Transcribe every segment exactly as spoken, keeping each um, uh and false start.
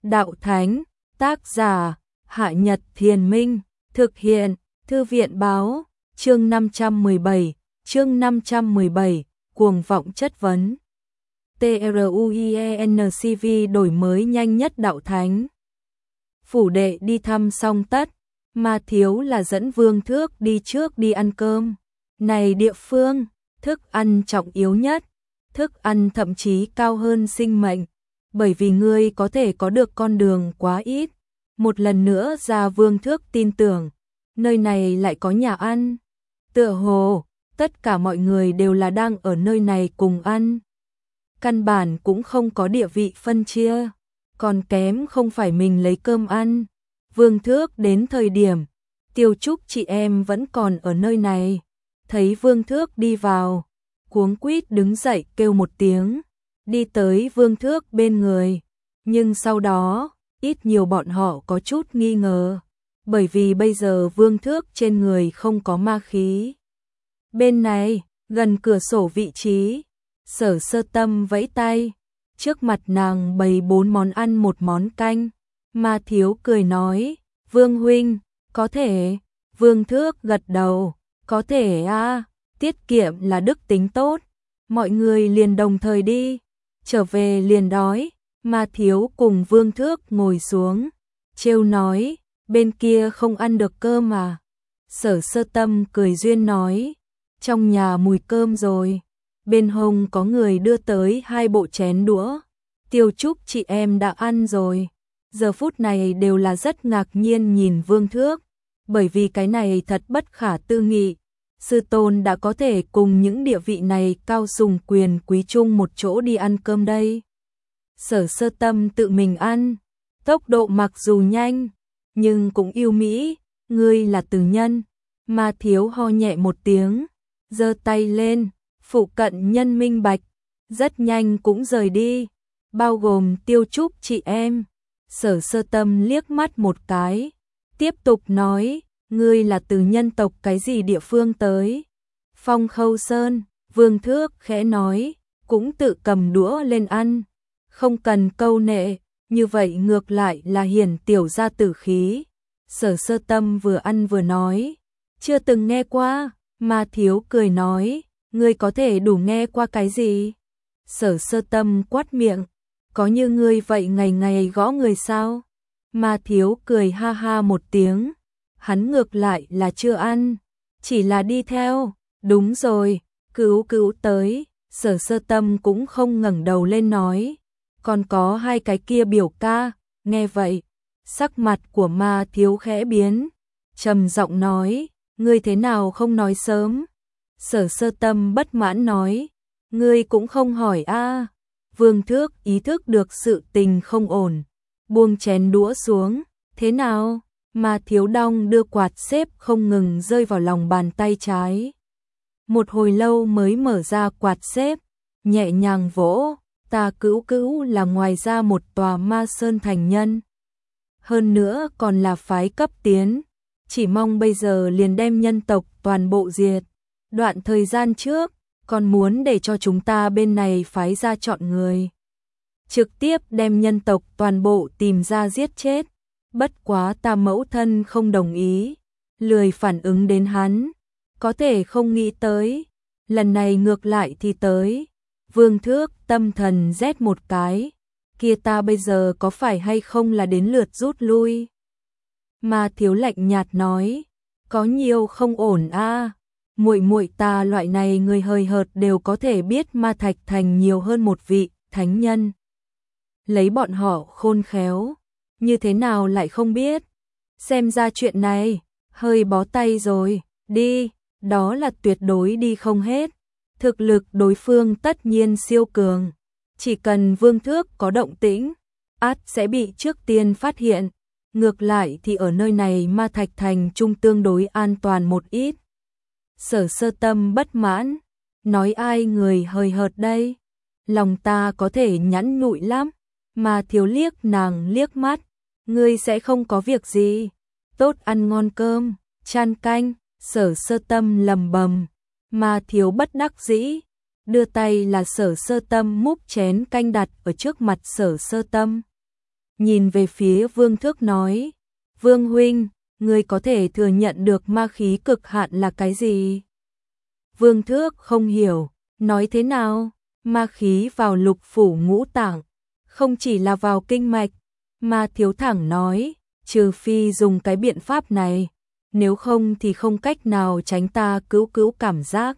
đạo thánh, tác giả, Hạ Nhật Thiền Minh, thực hiện, Thư viện báo, chương năm trăm mười bảy, chương năm trăm mười bảy, cuồng vọng chất vấn. TRUIENCV đổi mới nhanh nhất đạo thánh. Phủ đệ đi thăm xong tất, mà thiếu là dẫn Vương Thước đi trước đi ăn cơm. Này địa phương, thức ăn trọng yếu nhất, thức ăn thậm chí cao hơn sinh mệnh, bởi vì ngươi có thể có được con đường quá ít. Một lần nữa ra Vương Thước tin tưởng, nơi này lại có nhà ăn. Tựa hồ, tất cả mọi người đều là đang ở nơi này cùng ăn. Căn bản cũng không có địa vị phân chia, còn kém không phải mình lấy cơm ăn. Vương Thước đến thời điểm, Tiêu Trúc chị em vẫn còn ở nơi này. Thấy Vương Thước đi vào, cuống quýt đứng dậy kêu một tiếng, đi tới Vương Thước bên người. Nhưng sau đó, ít nhiều bọn họ có chút nghi ngờ, bởi vì bây giờ Vương Thước trên người không có ma khí. Bên này, gần cửa sổ vị trí, Sở Sơ Tâm vẫy tay, trước mặt nàng bày bốn món ăn một món canh. Ma Thiếu cười nói, Vương huynh, có thể. Vương Thước gật đầu, có thể a, tiết kiệm là đức tính tốt. Mọi người liền đồng thời đi, trở về liền đói. Ma Thiếu cùng Vương Thước ngồi xuống, trêu nói, bên kia không ăn được cơm à. Sở Sơ Tâm cười duyên nói, trong nhà mùi cơm rồi. Bên hông có người đưa tới hai bộ chén đũa. Tiêu Trúc chị em đã ăn rồi. Giờ phút này đều là rất ngạc nhiên nhìn Vương Thước, bởi vì cái này thật bất khả tư nghị. Sư tôn đã có thể cùng những địa vị này cao sùng quyền quý chung một chỗ đi ăn cơm đây. Sở Sơ Tâm tự mình ăn, tốc độ mặc dù nhanh, nhưng cũng yêu mỹ. Ngươi là từ nhân. Ma Thiếu ho nhẹ một tiếng, giơ tay lên, phụ cận nhân minh bạch, rất nhanh cũng rời đi, bao gồm Tiêu Trúc chị em. Sở Sơ Tâm liếc mắt một cái, tiếp tục nói, ngươi là từ nhân tộc cái gì địa phương tới? Phong Khâu Sơn. Vương Thước khẽ nói, cũng tự cầm đũa lên ăn, không cần câu nệ, như vậy ngược lại là hiển tiểu gia tử khí. Sở Sơ Tâm vừa ăn vừa nói, chưa từng nghe qua. Ma Thiếu cười nói, ngươi có thể đủ nghe qua cái gì? Sở Sơ Tâm quát miệng, có như ngươi vậy ngày ngày gõ người sao? Ma Thiếu cười ha ha một tiếng, hắn ngược lại là chưa ăn, chỉ là đi theo. Đúng rồi, Cứu Cứu tới. Sở Sơ Tâm cũng không ngẩng đầu lên nói, còn có hai cái kia biểu ca. Nghe vậy, sắc mặt của Ma Thiếu khẽ biến, trầm giọng nói, ngươi thế nào không nói sớm? Sở Sơ Tâm bất mãn nói, ngươi cũng không hỏi a. Vương Thước ý thức được sự tình không ổn, buông chén đũa xuống, thế nào? Ma Thiếu đong đưa quạt xếp không ngừng rơi vào lòng bàn tay trái. Một hồi lâu mới mở ra quạt xếp, nhẹ nhàng vỗ, ta Cứu Cứu là ngoài ra một tòa ma sơn thành nhân. Hơn nữa còn là phái cấp tiến, chỉ mong bây giờ liền đem nhân tộc toàn bộ diệt. Đoạn thời gian trước, còn muốn để cho chúng ta bên này phái ra chọn người, trực tiếp đem nhân tộc toàn bộ tìm ra giết chết. Bất quá ta mẫu thân không đồng ý, lười phản ứng đến hắn, có thể không nghĩ tới, lần này ngược lại thì tới. Vương Thước tâm thần rét một cái, kia ta bây giờ có phải hay không là đến lượt rút lui? Ma Thiếu lạnh nhạt nói, có nhiều không ổn a. Muội muội ta loại này người hời hợt đều có thể biết Ma Thạch Thành nhiều hơn một vị thánh nhân. Lấy bọn họ khôn khéo, như thế nào lại không biết? Xem ra chuyện này hơi bó tay rồi. Đi, đó là tuyệt đối đi không hết. Thực lực đối phương tất nhiên siêu cường, chỉ cần Vương Thước có động tĩnh, ắt sẽ bị trước tiên phát hiện. Ngược lại thì ở nơi này Ma Thạch Thành trung tương đối an toàn một ít. Sở Sơ Tâm bất mãn, nói ai người hời hợt đây? Lòng ta có thể nhẵn nhụi lắm. Ma Thiếu liếc nàng liếc mắt, ngươi sẽ không có việc gì, tốt ăn ngon cơm, chan canh. Sở Sơ Tâm lầm bầm. Ma Thiếu bất đắc dĩ, đưa tay là Sở Sơ Tâm múc chén canh đặt ở trước mặt Sở Sơ Tâm. nhìn về phía Vương Thước nói, Vương huynh, ngươi có thể thừa nhận được ma khí cực hạn là cái gì? Vương Thước không hiểu, nói thế nào? Ma khí vào lục phủ ngũ tạng, không chỉ là vào kinh mạch, mà Thiếu thẳng nói, trừ phi dùng cái biện pháp này, nếu không thì không cách nào tránh ta cứu cứu cảm giác.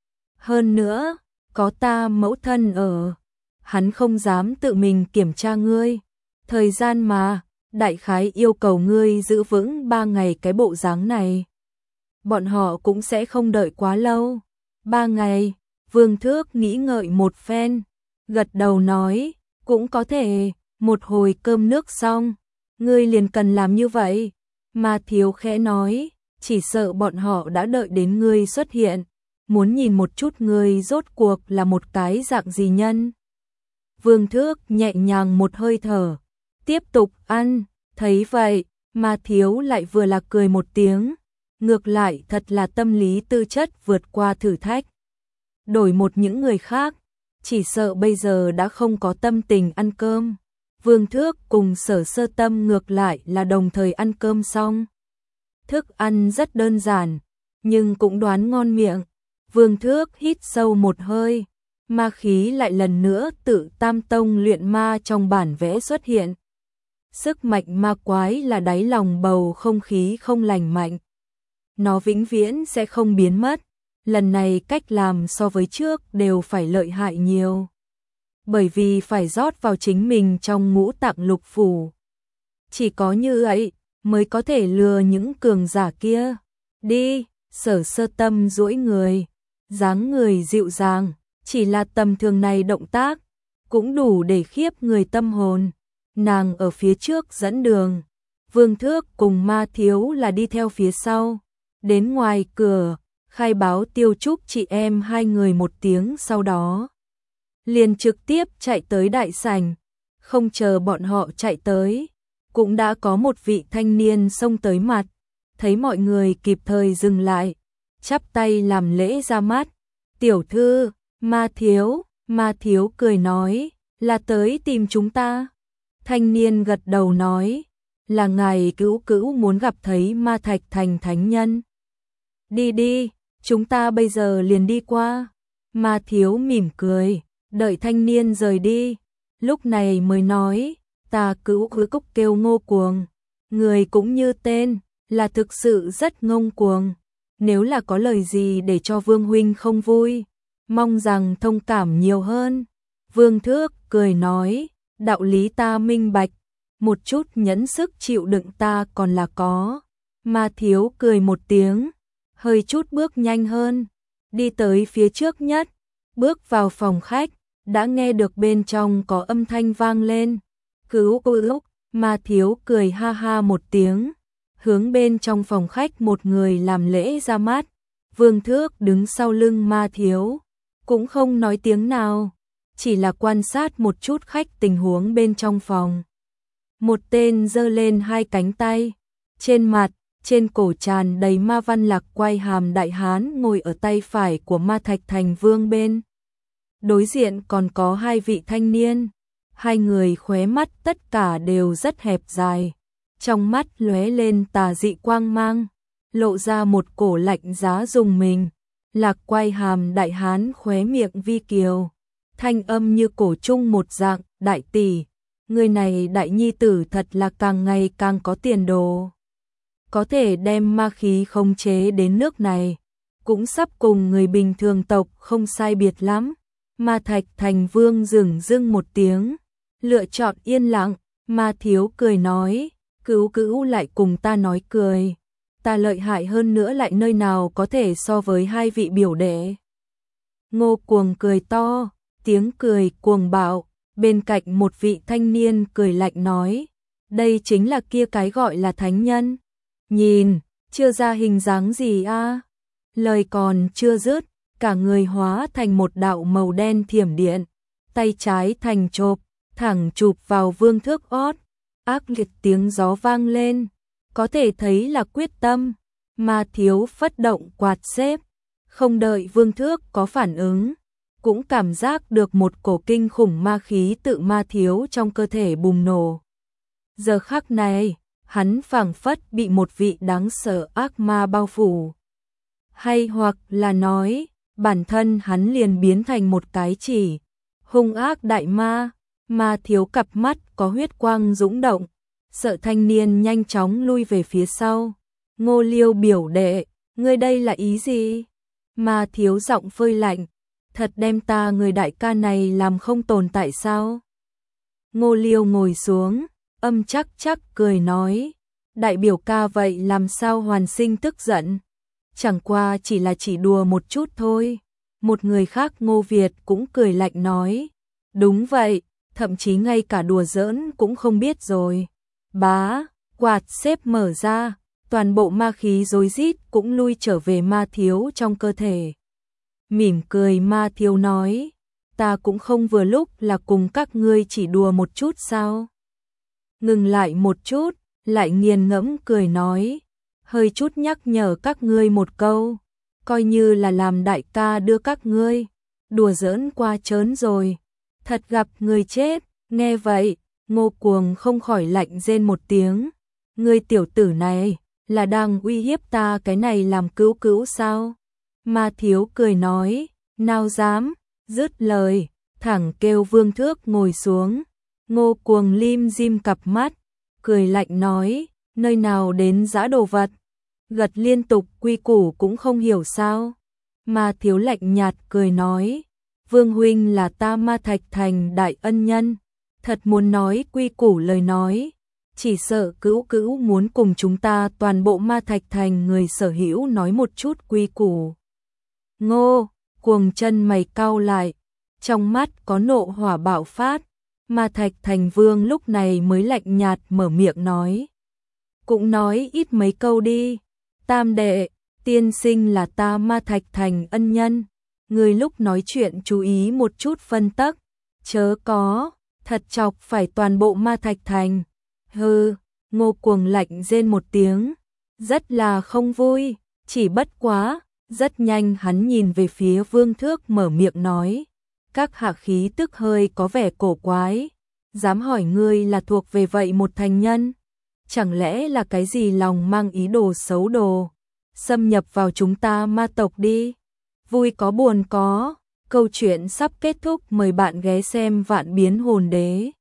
Hơn nữa, có ta mẫu thân ở, hắn không dám tự mình kiểm tra ngươi. Thời gian mà, đại khái yêu cầu ngươi giữ vững ba ngày cái bộ dáng này. Bọn họ cũng sẽ không đợi quá lâu. Ba ngày, Vương Thước nghĩ ngợi một phen, gật đầu nói, cũng có thể, một hồi cơm nước xong, ngươi liền cần làm như vậy. Mà Thiếu khẽ nói, chỉ sợ bọn họ đã đợi đến ngươi xuất hiện, muốn nhìn một chút ngươi rốt cuộc là một cái dạng gì nhân. Vương Thước nhẹ nhàng một hơi thở, tiếp tục ăn, thấy vậy, mà Thiếu lại vừa là cười một tiếng, ngược lại thật là tâm lý tư chất vượt qua thử thách. Đổi một những người khác, chỉ sợ bây giờ đã không có tâm tình ăn cơm. Vương Thước cùng Sở Sơ Tâm ngược lại là đồng thời ăn cơm xong. Thức ăn rất đơn giản, nhưng cũng đoán ngon miệng. Vương Thước hít sâu một hơi, ma khí lại lần nữa tự tam tông luyện ma trong bản vẽ xuất hiện. Sức mạnh ma quái là đáy lòng bầu không khí không lành mạnh. Nó vĩnh viễn sẽ không biến mất, lần này cách làm so với trước đều phải lợi hại nhiều. Bởi vì phải rót vào chính mình trong ngũ tạng lục phủ. Chỉ có như vậy mới có thể lừa những cường giả kia. Đi, Sở Sơ Tâm duỗi người, dáng người dịu dàng, chỉ là tầm thường này động tác, cũng đủ để khiếp người tâm hồn. Nàng ở phía trước dẫn đường, Vương Thước cùng Ma Thiếu là đi theo phía sau. Đến ngoài cửa, khai báo Tiêu Trúc chị em hai người một tiếng sau đó. Liền trực tiếp chạy tới đại sảnh, không chờ bọn họ chạy tới, cũng đã có một vị thanh niên xông tới mặt, thấy mọi người kịp thời dừng lại, chắp tay làm lễ ra mắt. Tiểu thư, Ma Thiếu, Ma Thiếu cười nói, là tới tìm chúng ta. Thanh niên gật đầu nói, là ngài cứu cứu muốn gặp thấy Ma Thạch Thành thánh nhân. Đi đi, chúng ta bây giờ liền đi qua. Ma Thiếu mỉm cười, đợi thanh niên rời đi, lúc này mới nói, ta cứu cứu cúc kêu Ngô Cuồng, người cũng như tên, là thực sự rất ngông cuồng. Nếu là có lời gì để cho Vương huynh không vui, mong rằng thông cảm nhiều hơn. Vương Thước cười nói, đạo lý ta minh bạch, một chút nhẫn sức chịu đựng ta còn là có. Ma Thiếu cười một tiếng, hơi chút bước nhanh hơn, đi tới phía trước nhất, bước vào phòng khách, đã nghe được bên trong có âm thanh vang lên. Cứu cứu, Ma Thiếu cười ha ha một tiếng, hướng bên trong phòng khách một người làm lễ ra mắt. Vương Thước đứng sau lưng Ma Thiếu, cũng không nói tiếng nào, chỉ là quan sát một chút khách tình huống bên trong phòng. Một tên giơ lên hai cánh tay, trên mặt, trên cổ tràn đầy ma văn lạc quay hàm đại hán ngồi ở tay phải của Ma Thạch Thành Vương bên. Đối diện còn có hai vị thanh niên, hai người khóe mắt tất cả đều rất hẹp dài, trong mắt lóe lên tà dị quang mang, lộ ra một cổ lạnh giá dùng mình. Lạc quay hàm đại hán khóe miệng vi kiều, thanh âm như cổ trung một dạng, đại tỷ, người này đại nhi tử thật là càng ngày càng có tiền đồ. Có thể đem ma khí khống chế đến nước này, cũng sắp cùng người bình thường tộc không sai biệt lắm. Ma Thạch Thành Vương dửng dưng một tiếng, lựa chọn yên lặng. Ma Thiếu cười nói, cứu cứu lại cùng ta nói cười, ta lợi hại hơn nữa lại nơi nào có thể so với hai vị biểu đệ. Ngô Cuồng cười to, tiếng cười cuồng bạo, bên cạnh một vị thanh niên cười lạnh nói, đây chính là kia cái gọi là thánh nhân. Nhìn, chưa ra hình dáng gì a? À? Lời còn chưa dứt, cả người hóa thành một đạo màu đen thiểm điện, tay trái thành chộp, thẳng chụp vào Vương Thước ót. Ác liệt tiếng gió vang lên, có thể thấy là quyết tâm. Ma Thiếu phất động quạt xếp, không đợi Vương Thước có phản ứng, cũng cảm giác được một cổ kinh khủng ma khí tự Ma Thiếu trong cơ thể bùng nổ. Giờ khắc này, hắn phảng phất bị một vị đáng sợ ác ma bao phủ. Hay hoặc là nói, bản thân hắn liền biến thành một cái chỉ hung ác đại ma. Ma Thiếu cặp mắt có huyết quang dũng động, sợ thanh niên nhanh chóng lui về phía sau. Ngô Liêu biểu đệ, ngươi đây là ý gì? Ma Thiếu giọng phơi lạnh, thật đem ta người đại ca này làm không tồn tại sao? Ngô Liêu ngồi xuống, âm chắc chắc cười nói, đại biểu ca vậy làm sao hoàn sinh tức giận? Chẳng qua chỉ là chỉ đùa một chút thôi. Một người khác Ngô Việt cũng cười lạnh nói, đúng vậy, thậm chí ngay cả đùa giỡn cũng không biết rồi. Bá, quạt xếp mở ra, toàn bộ ma khí rối rít cũng lui trở về Ma Thiếu trong cơ thể. Mỉm cười Ma Thiếu nói, ta cũng không vừa lúc là cùng các ngươi chỉ đùa một chút sao? Ngừng lại một chút, lại nghiền ngẫm cười nói, hơi chút nhắc nhở các ngươi một câu, coi như là làm đại ca đưa các ngươi, đùa giỡn qua trớn rồi, thật gặp người chết. Nghe vậy, Ngô Cuồng không khỏi lạnh rên một tiếng, ngươi tiểu tử này, là đang uy hiếp ta cái này làm cứu cứu sao? Ma Thiếu cười nói, nào dám, dứt lời, thẳng kêu Vương Thước ngồi xuống. Ngô Cuồng lim dim cặp mắt, cười lạnh nói, nơi nào đến dã đồ vật, gật liên tục quy củ cũng không hiểu sao? Ma Thiếu lạnh nhạt cười nói, Vương huynh là ta Ma Thạch Thành đại ân nhân, thật muốn nói quy củ lời nói, chỉ sợ cữu cữu muốn cùng chúng ta toàn bộ Ma Thạch Thành người sở hữu nói một chút quy củ. Ngô Cuồng chân mày cau lại, trong mắt có nộ hỏa bạo phát. Ma Thạch Thành Vương lúc này mới lạnh nhạt mở miệng nói, cũng nói ít mấy câu đi. Tam đệ, tiên sinh là ta Ma Thạch Thành ân nhân, người lúc nói chuyện chú ý một chút phân tắc, chớ có thật chọc phải toàn bộ Ma Thạch Thành. Hừ, Ngô Cuồng lạnh rên một tiếng, rất là không vui, chỉ bất quá, rất nhanh hắn nhìn về phía Vương Thước mở miệng nói, các hạ khí tức hơi có vẻ cổ quái, dám hỏi ngươi là thuộc về vậy một thành nhân? Chẳng lẽ là cái gì lòng mang ý đồ xấu đồ, xâm nhập vào chúng ta ma tộc đi? Vui có buồn có, câu chuyện sắp kết thúc, mời bạn ghé xem Vạn Biến Hồn Đế.